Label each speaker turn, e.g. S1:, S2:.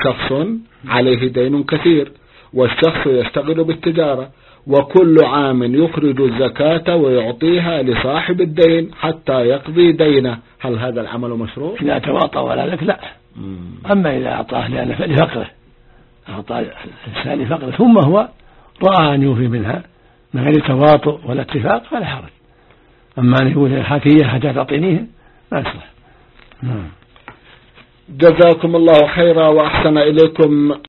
S1: شخص عليه دين كثير والشخص يشتغل بالتجارة، وكل عام يخرج الزكاة ويعطيها لصاحب الدين حتى يقضي دينه، هل هذا العمل مشروع؟
S2: إذا تواطأ ولا لك لا. أما إذا أعطاه لفقره، أعطى الإنسان لفقره ثم هو رأى أن يوفي منها من غير تواطؤ ولا اتفاق فلا حرج. أما أن يقول حكية حتى تعطينيه ما يصلح.
S1: جزاكم الله خيرا وأحسن إليكم.